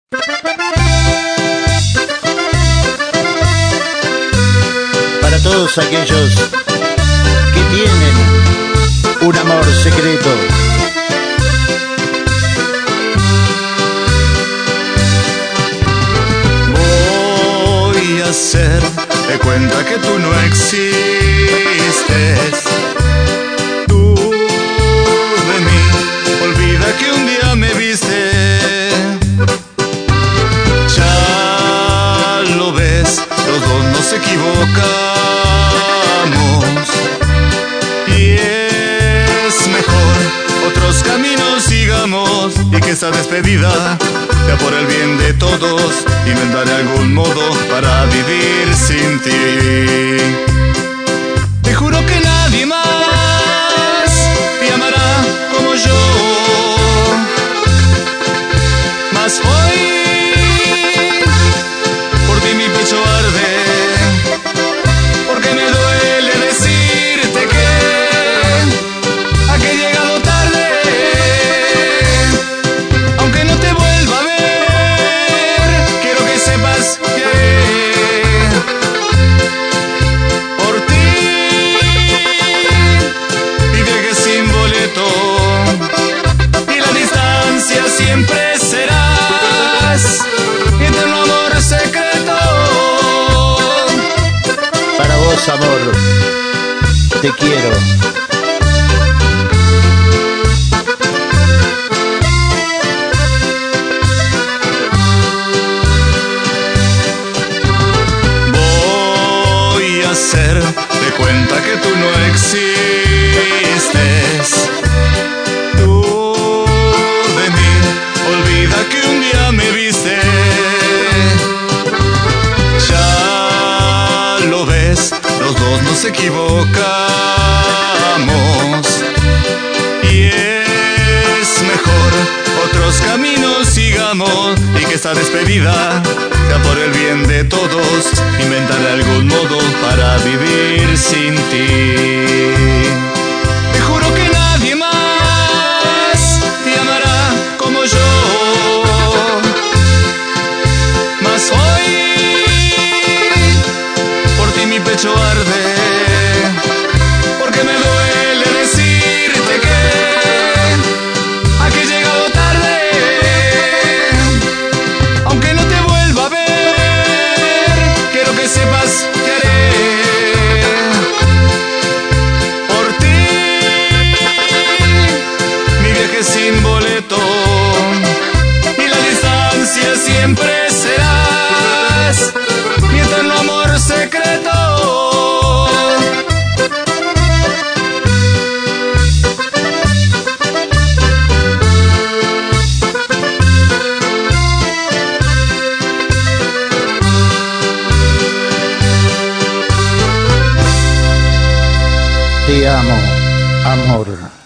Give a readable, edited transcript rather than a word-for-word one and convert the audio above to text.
Para todos aquellos que tienen un amor secreto. Voy a hacer de cuenta que tú no existes. Tú de mí, olvida que un día me viste. Ya lo ves, los dos nos equivocamos. Y es mejor otros caminos sigamos, y que esta despedida sea por el bien de todos. Inventaré algún modo para vivir sin ti. Te juro que nadie más te amará como yo. Mas hoy por ti mi pecho arde, porque me duele decirte que he llegado tarde. Aunque no te vuelva a ver, quiero que sepas que haré por ti mi viaje sin boleto, y la distancia siempre serás mi eterno amor secreto. Para vos, amor, te quiero. Voy a hacer de cuenta que tú no existes. Tú de mí, olvida que un día me viste. Ya lo ves, los dos nos equivocamos. Y es mejor otros caminos sigamos, y que esta despedida sea por el bien de todos. Inventaré algún modo para vivir sin ti. Te juro que nadie más te amará como yo. Mas hoy por ti mi pecho arde, porque me duele decirte que he llegado tarde. Aunque no te vuelva a ver, quiero que sepas que haré por ti mi viaje sin boleto, y la distancia siempre serás mi eterno amor secreto. Te amo, amor.